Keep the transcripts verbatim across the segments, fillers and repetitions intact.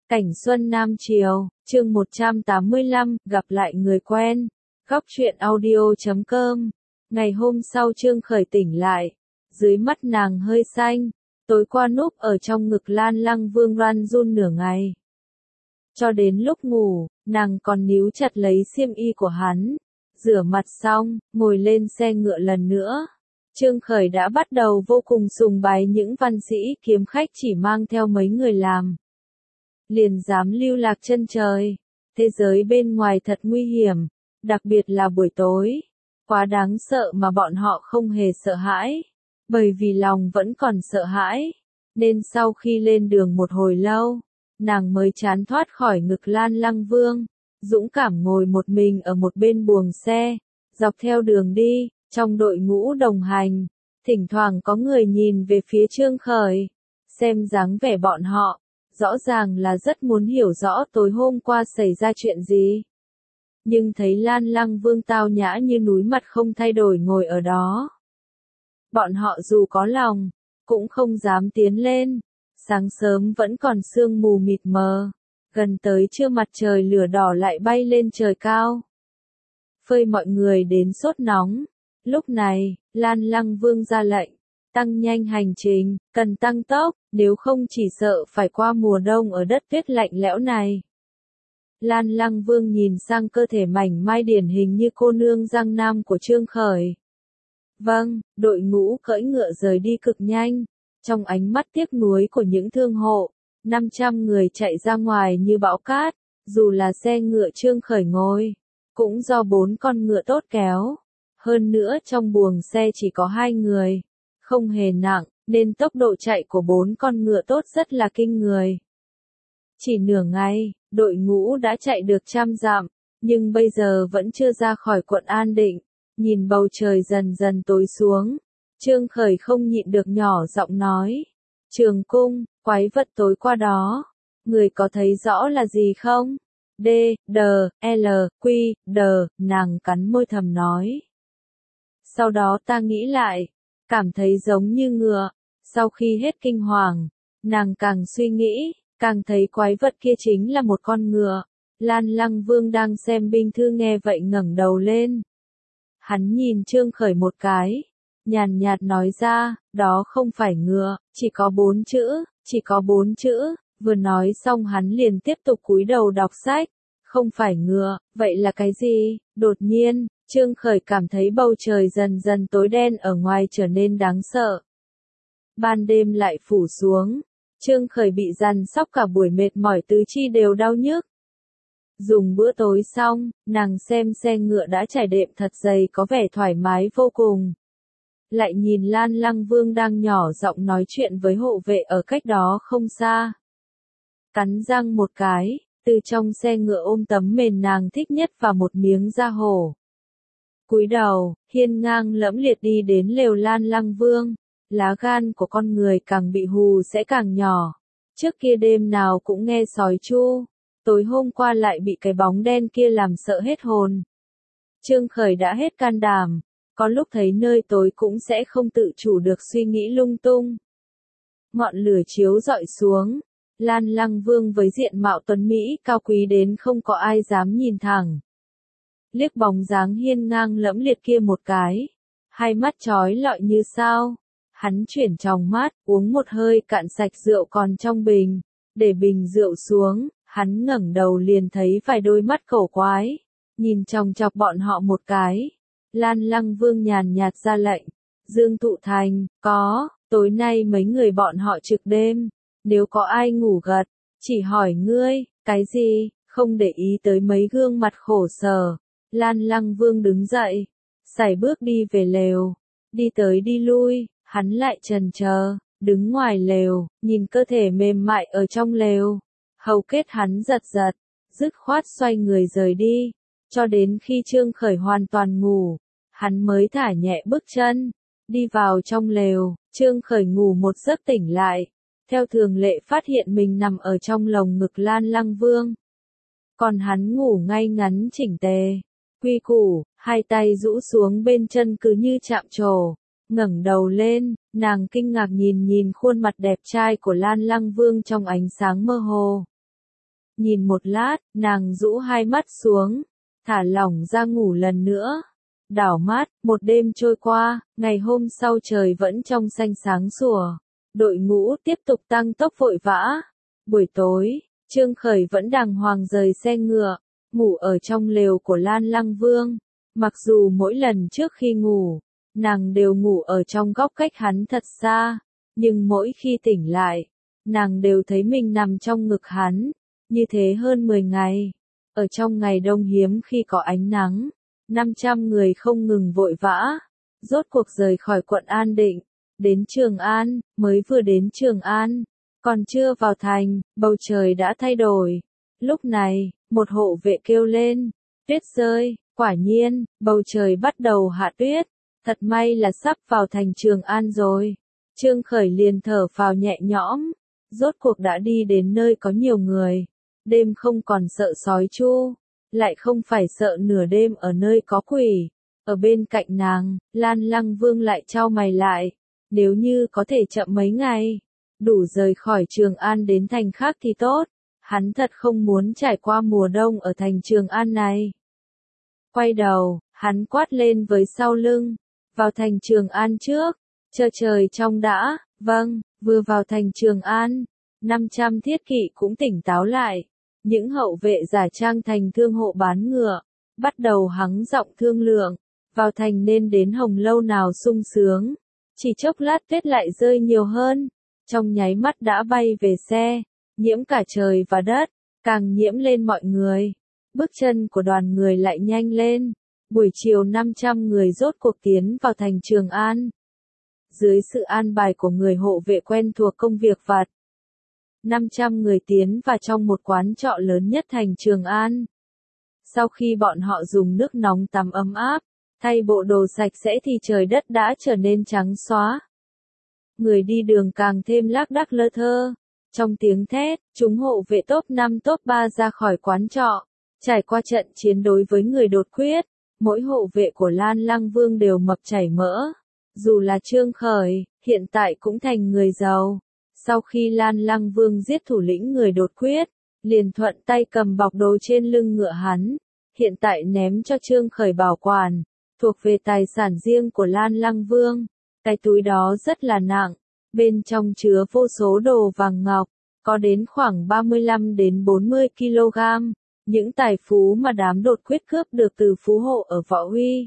Cảnh Xuân Nam Chiều, chương một trăm tám mươi lăm, gặp lại người quen. Góc truyện audio chấm com. Ngày hôm sau Trương Khởi tỉnh lại, dưới mắt nàng hơi xanh, tối qua núp ở trong ngực Lan Lăng Vương run run nửa ngày. Cho đến lúc ngủ, nàng còn níu chặt lấy xiêm y của hắn, rửa mặt xong, ngồi lên xe ngựa lần nữa. Trương Khởi đã bắt đầu vô cùng sùng bái những văn sĩ kiếm khách chỉ mang theo mấy người làm liền dám lưu lạc chân trời. Thế giới bên ngoài thật nguy hiểm, đặc biệt là buổi tối. Quá đáng sợ mà bọn họ không hề sợ hãi. Bởi vì lòng vẫn còn sợ hãi, nên sau khi lên đường một hồi lâu, nàng mới chán thoát khỏi ngực Lan Lăng Vương, dũng cảm ngồi một mình ở một bên buồng xe, dọc theo đường đi, trong đội ngũ đồng hành, thỉnh thoảng có người nhìn về phía Trương Khởi, xem dáng vẻ bọn họ, rõ ràng là rất muốn hiểu rõ tối hôm qua xảy ra chuyện gì. Nhưng thấy Lan Lăng Vương tao nhã như núi mặt không thay đổi ngồi ở đó. Bọn họ dù có lòng, cũng không dám tiến lên. Sáng sớm vẫn còn sương mù mịt mờ, gần tới trưa mặt trời lửa đỏ lại bay lên trời cao, phơi mọi người đến sốt nóng. Lúc này, Lan Lăng Vương ra lệnh, tăng nhanh hành trình, cần tăng tốc, nếu không chỉ sợ phải qua mùa đông ở đất tuyết lạnh lẽo này. Lan Lăng Vương nhìn sang cơ thể mảnh mai điển hình như cô nương Giang Nam của Trương Khởi. Vâng, đội ngũ cưỡi ngựa rời đi cực nhanh, trong ánh mắt tiếc nuối của những thương hộ, năm trăm người chạy ra ngoài như bão cát, dù là xe ngựa Trương Khởi ngồi, cũng do bốn con ngựa tốt kéo. Hơn nữa trong buồng xe chỉ có hai người, không hề nặng, nên tốc độ chạy của bốn con ngựa tốt rất là kinh người. Chỉ nửa ngày, đội ngũ đã chạy được trăm dặm, nhưng bây giờ vẫn chưa ra khỏi quận An Định. Nhìn bầu trời dần dần tối xuống, Trương Khởi không nhịn được nhỏ giọng nói. Trường cung, quái vật tối qua đó, người có thấy rõ là gì không? D, D, L, Q, D, nàng cắn môi thầm nói. Sau đó ta nghĩ lại, cảm thấy giống như ngựa. Sau khi hết kinh hoàng, nàng càng suy nghĩ, càng thấy quái vật kia chính là một con ngựa. Lan Lăng Vương đang xem binh thư nghe vậy ngẩng đầu lên. Hắn nhìn Trương Khởi một cái, nhàn nhạt nói ra, đó không phải ngựa, chỉ có bốn chữ, chỉ có bốn chữ. Vừa nói xong hắn liền tiếp tục cúi đầu đọc sách. Không phải ngựa, vậy là cái gì? Đột nhiên, Trương Khởi cảm thấy bầu trời dần dần tối đen ở ngoài trở nên đáng sợ. Ban đêm lại phủ xuống, Trương Khởi bị dằn sóc cả buổi mệt mỏi tứ chi đều đau nhức. Dùng bữa tối xong, nàng xem xe ngựa đã trải đệm thật dày có vẻ thoải mái vô cùng. Lại nhìn Lan Lăng Vương đang nhỏ giọng nói chuyện với hộ vệ ở cách đó không xa. Cắn răng một cái, từ trong xe ngựa ôm tấm mền nàng thích nhất và một miếng da hổ. Cúi đầu, hiên ngang lẫm liệt đi đến lều Lan Lăng Vương. Lá gan của con người càng bị hù sẽ càng nhỏ. Trước kia đêm nào cũng nghe sói chu, tối hôm qua lại bị cái bóng đen kia làm sợ hết hồn. Trương Khởi đã hết can đảm, có lúc thấy nơi tối cũng sẽ không tự chủ được suy nghĩ lung tung. Ngọn lửa chiếu rọi xuống, Lan Lăng Vương với diện mạo tuấn Mỹ cao quý đến không có ai dám nhìn thẳng. Liếc bóng dáng hiên ngang lẫm liệt kia một cái, hai mắt chói lọi như sao. Hắn chuyển tròng mắt, uống một hơi cạn sạch rượu còn trong bình, để bình rượu xuống, hắn ngẩng đầu liền thấy vài đôi mắt cổ quái, nhìn chòng chọc bọn họ một cái. Lan Lăng Vương nhàn nhạt ra lệnh, Dương Thụ Thành, có, tối nay mấy người bọn họ trực đêm, nếu có ai ngủ gật, chỉ hỏi ngươi, cái gì, không để ý tới mấy gương mặt khổ sở. Lan Lăng Vương đứng dậy, sải bước đi về lều, đi tới đi lui. Hắn lại chần chờ, đứng ngoài lều, nhìn cơ thể mềm mại ở trong lều. Hầu kết hắn giật giật, dứt khoát xoay người rời đi. Cho đến khi Trương Khởi hoàn toàn ngủ, hắn mới thả nhẹ bước chân, đi vào trong lều. Trương Khởi ngủ một giấc tỉnh lại, theo thường lệ phát hiện mình nằm ở trong lồng ngực Lan Lăng Vương. Còn hắn ngủ ngay ngắn chỉnh tề, quy củ, hai tay rũ xuống bên chân cứ như chạm trổ. Ngẩng đầu lên, nàng kinh ngạc nhìn nhìn khuôn mặt đẹp trai của Lan Lăng Vương trong ánh sáng mơ hồ. Nhìn một lát, nàng rũ hai mắt xuống, thả lỏng ra ngủ lần nữa. Đảo mắt, một đêm trôi qua, ngày hôm sau trời vẫn trong xanh sáng sủa. Đội ngũ tiếp tục tăng tốc vội vã. Buổi tối, Trương Khởi vẫn đàng hoàng rời xe ngựa, ngủ ở trong lều của Lan Lăng Vương. Mặc dù mỗi lần trước khi ngủ, nàng đều ngủ ở trong góc cách hắn thật xa, nhưng mỗi khi tỉnh lại, nàng đều thấy mình nằm trong ngực hắn, như thế hơn mười ngày. Ở trong ngày đông hiếm khi có ánh nắng, năm trăm người không ngừng vội vã, rốt cuộc rời khỏi quận An Định, đến Trường An. Mới vừa đến Trường An, còn chưa vào thành, bầu trời đã thay đổi. Lúc này, một hộ vệ kêu lên, tuyết rơi. Quả nhiên, bầu trời bắt đầu hạ tuyết, thật may là sắp vào thành Trường An rồi. Trương Khởi liền thở phào nhẹ nhõm, rốt cuộc đã đi đến nơi có nhiều người, đêm không còn sợ sói chu, lại không phải sợ nửa đêm ở nơi có quỷ. Ở bên cạnh nàng, Lan Lăng Vương lại chau mày lại, nếu như có thể chậm mấy ngày, đủ rời khỏi Trường An đến thành khác thì tốt, hắn thật không muốn trải qua mùa đông ở thành Trường An này. Quay đầu, hắn quát lên với sau lưng, vào thành Trường An trước, chờ trời trong đã. Vâng. Vừa vào thành Trường An, năm trăm thiết kỵ cũng tỉnh táo lại, những hậu vệ giả trang thành thương hộ bán ngựa, bắt đầu hắng giọng thương lượng, vào thành nên đến Hồng Lâu nào sung sướng. Chỉ chốc lát tuyết lại rơi nhiều hơn, trong nháy mắt đã bay về xe, nhiễm cả trời và đất, càng nhiễm lên mọi người. Bước chân của đoàn người lại nhanh lên, buổi chiều năm trăm người rốt cuộc tiến vào thành Trường An. Dưới sự an bài của người hộ vệ quen thuộc công việc vặt, năm trăm người tiến vào trong một quán trọ lớn nhất thành Trường An. Sau khi bọn họ dùng nước nóng tắm ấm áp, thay bộ đồ sạch sẽ thì trời đất đã trở nên trắng xóa. Người đi đường càng thêm lác đác lơ thơ. Trong tiếng thét, chúng hộ vệ top năm top ba ra khỏi quán trọ. Trải qua trận chiến đối với người đột quyết, mỗi hộ vệ của Lan Lăng Vương đều mập chảy mỡ. Dù là Trương Khởi, hiện tại cũng thành người giàu. Sau khi Lan Lăng Vương giết thủ lĩnh người đột quyết, liền thuận tay cầm bọc đồ trên lưng ngựa hắn, hiện tại ném cho Trương Khởi bảo quản, thuộc về tài sản riêng của Lan Lăng Vương. Cái túi đó rất là nặng, bên trong chứa vô số đồ vàng ngọc, có đến khoảng ba mươi lăm đến bốn mươi ki lô gam, những tài phú mà đám đột quyết cướp được từ phú hộ ở Võ Uy.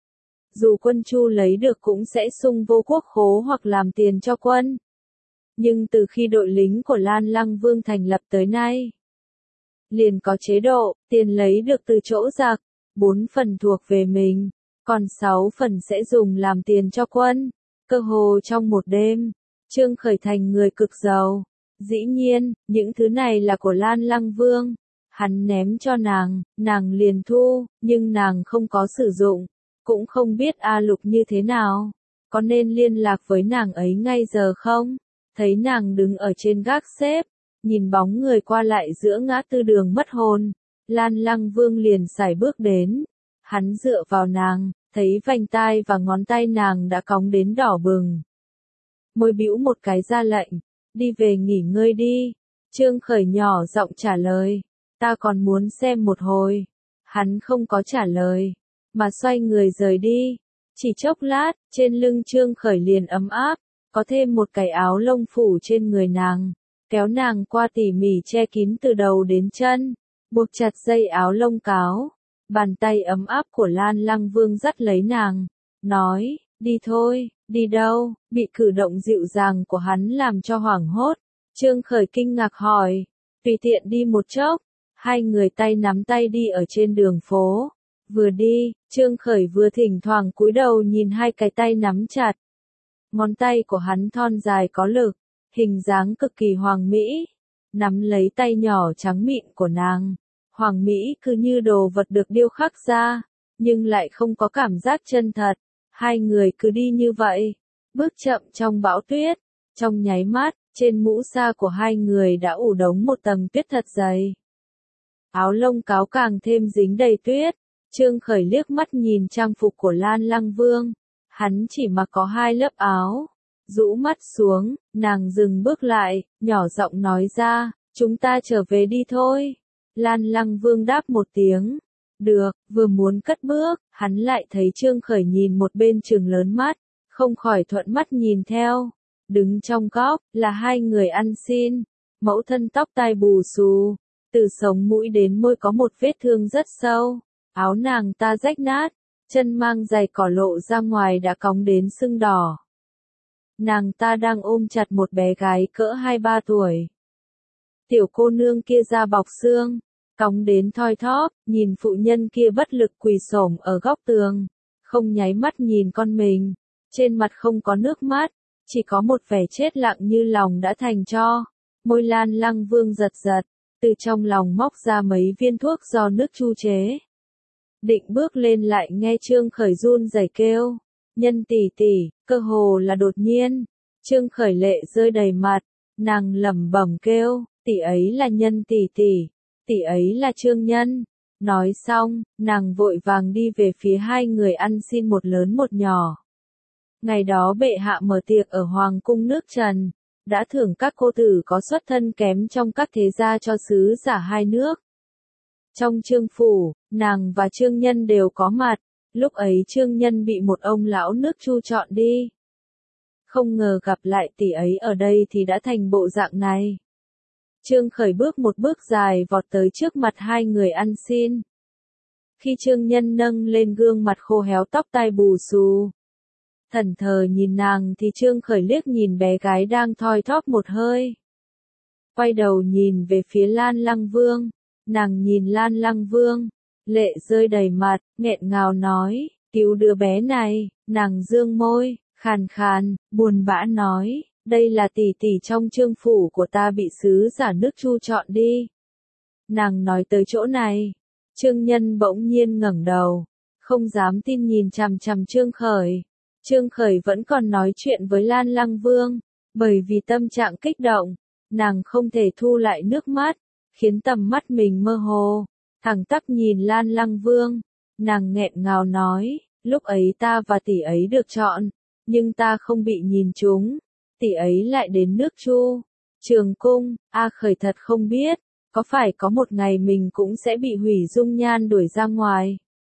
Dù quân Chu lấy được cũng sẽ sung vô quốc khố hoặc làm tiền cho quân. Nhưng từ khi đội lính của Lan Lăng Vương thành lập tới nay, liền có chế độ, tiền lấy được từ chỗ giặc, bốn phần thuộc về mình, còn sáu phần sẽ dùng làm tiền cho quân. Cơ hồ trong một đêm, Trương Khởi thành người cực giàu. Dĩ nhiên, những thứ này là của Lan Lăng Vương. Hắn ném cho nàng, nàng liền thu, nhưng nàng không có sử dụng, cũng không biết A Lục như thế nào. Có nên liên lạc với nàng ấy ngay giờ không? Thấy nàng đứng ở trên gác xếp, nhìn bóng người qua lại giữa ngã tư đường mất hồn, Lan Lăng Vương liền sải bước đến. Hắn dựa vào nàng, thấy vành tai và ngón tay nàng đã cong đến đỏ bừng. Môi bĩu một cái ra lệnh, đi về nghỉ ngơi đi. Trương Khởi nhỏ giọng trả lời, ta còn muốn xem một hồi. Hắn không có trả lời, mà xoay người rời đi. Chỉ chốc lát, trên lưng Trương Khởi liền ấm áp, có thêm một cái áo lông phủ trên người nàng, kéo nàng qua tỉ mỉ che kín từ đầu đến chân, buộc chặt dây áo lông cáo. Bàn tay ấm áp của Lan Lăng Vương dắt lấy nàng, nói, đi thôi. Đi đâu? Bị cử động dịu dàng của hắn làm cho hoảng hốt. Trương Khởi kinh ngạc hỏi, tùy tiện đi một chốc. Hai người tay nắm tay đi ở trên đường phố. Vừa đi, Trương Khởi vừa thỉnh thoảng cúi đầu nhìn hai cái tay nắm chặt. Ngón tay của hắn thon dài có lực, hình dáng cực kỳ hoàng mỹ. Nắm lấy tay nhỏ trắng mịn của nàng. Hoàng mỹ cứ như đồ vật được điêu khắc ra, nhưng lại không có cảm giác chân thật. Hai người cứ đi như vậy, bước chậm trong bão tuyết. Trong nháy mắt, trên mũ sa của hai người đã ủ đống một tầng tuyết thật dày. Áo lông cáo càng thêm dính đầy tuyết. Trương Khởi liếc mắt nhìn trang phục của Lan Lăng Vương. Hắn chỉ mặc có hai lớp áo. Rũ mắt xuống, nàng dừng bước lại, nhỏ giọng nói ra, Chúng ta trở về đi thôi. Lan Lăng Vương đáp một tiếng. Được, vừa muốn cất bước, hắn lại thấy Trương Khởi nhìn một bên trừng lớn mắt, không khỏi thuận mắt nhìn theo. Đứng trong góc, là hai người ăn xin. Mẫu thân tóc tai bù xù, từ sống mũi đến môi có một vết thương rất sâu. Áo nàng ta rách nát, chân mang giày cỏ lộ ra ngoài đã cong đến sưng đỏ. Nàng ta đang ôm chặt một bé gái cỡ hai ba tuổi. Tiểu cô nương kia da bọc xương, cong đến thoi thóp, nhìn phụ nhân kia bất lực quỳ xổm ở góc tường, không nháy mắt nhìn con mình, trên mặt không có nước mắt, chỉ có một vẻ chết lặng như lòng đã thành tro. Môi Lan Lăng Vương giật giật, từ trong lòng móc ra mấy viên thuốc do nước chu chế. Định bước lên lại nghe Trương Khởi run rẩy kêu, nhân tỷ tỷ, cơ hồ là đột nhiên. Trương Khởi lệ rơi đầy mặt, nàng lẩm bẩm kêu, tỷ ấy là nhân tỷ tỷ, tỷ ấy là Trương Nhân. Nói xong, nàng vội vàng đi về phía hai người ăn xin một lớn một nhỏ. Ngày đó bệ hạ mở tiệc ở Hoàng cung nước Trần, đã thưởng các cô tử có xuất thân kém trong các thế gia cho sứ giả hai nước. Trong Trương phủ, nàng và Trương Nhân đều có mặt, lúc ấy Trương Nhân bị một ông lão nước Chu chọn đi. Không ngờ gặp lại tỷ ấy ở đây thì đã thành bộ dạng này. Trương Khởi bước một bước dài vọt tới trước mặt hai người ăn xin. Khi Trương Nhân nâng lên gương mặt khô héo tóc tai bù xù, thẫn thờ nhìn nàng thì Trương Khởi liếc nhìn bé gái đang thoi thóp một hơi. Quay đầu nhìn về phía Lan Lăng Vương, nàng nhìn Lan Lăng Vương, lệ rơi đầy mặt, nghẹn ngào nói, cứu đứa bé này. Nàng dương môi, khàn khàn, buồn bã nói, đây là tỷ tỷ trong Trương phủ của ta bị sứ giả nước Chu chọn đi. Nàng nói tới chỗ này, Trương Nhân bỗng nhiên ngẩng đầu, không dám tin nhìn chằm chằm Trương Khởi. Trương Khởi vẫn còn nói chuyện với Lan Lăng Vương, bởi vì tâm trạng kích động, nàng không thể thu lại nước mắt, khiến tầm mắt mình mơ hồ, thẳng tắp nhìn Lan Lăng Vương. Nàng nghẹn ngào nói, lúc ấy ta và tỷ ấy được chọn, nhưng ta không bị nhìn trúng, tỷ ấy lại đến nước Chu, Trường Cung. A Khởi thật không biết, có phải có một ngày mình cũng sẽ bị hủy dung nhan đuổi ra ngoài.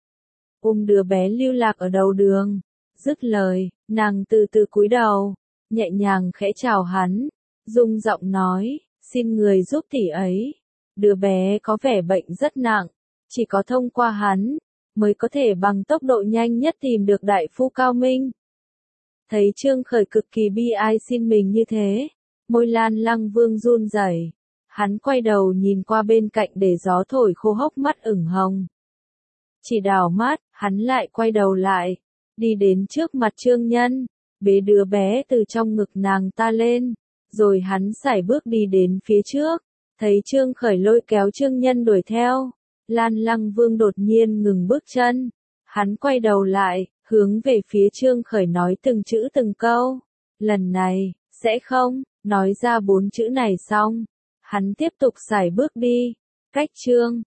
Ôm đứa bé lưu lạc ở đầu đường. Dứt lời, nàng từ từ cúi đầu, nhẹ nhàng khẽ chào hắn, rung giọng nói, xin người giúp tỷ ấy. Đứa bé có vẻ bệnh rất nặng, chỉ có thông qua hắn, mới có thể bằng tốc độ nhanh nhất tìm được đại phu cao minh. Thấy Trương Khởi cực kỳ bi ai xin mình như thế, môi Lan Lăng Vương run rẩy, hắn quay đầu nhìn qua bên cạnh để gió thổi khô hốc mắt ửng hồng. Chỉ đảo mắt, hắn lại quay đầu lại, đi đến trước mặt Trương Nhân, bế đứa bé từ trong ngực nàng ta lên, rồi hắn sải bước đi đến phía trước, thấy Trương Khởi lôi kéo Trương Nhân đuổi theo, Lan Lăng Vương đột nhiên ngừng bước chân, hắn quay đầu lại, hướng về phía Trương Khởi nói từng chữ từng câu, lần này, sẽ không. Nói ra bốn chữ này xong, hắn tiếp tục sải bước đi, cách Trương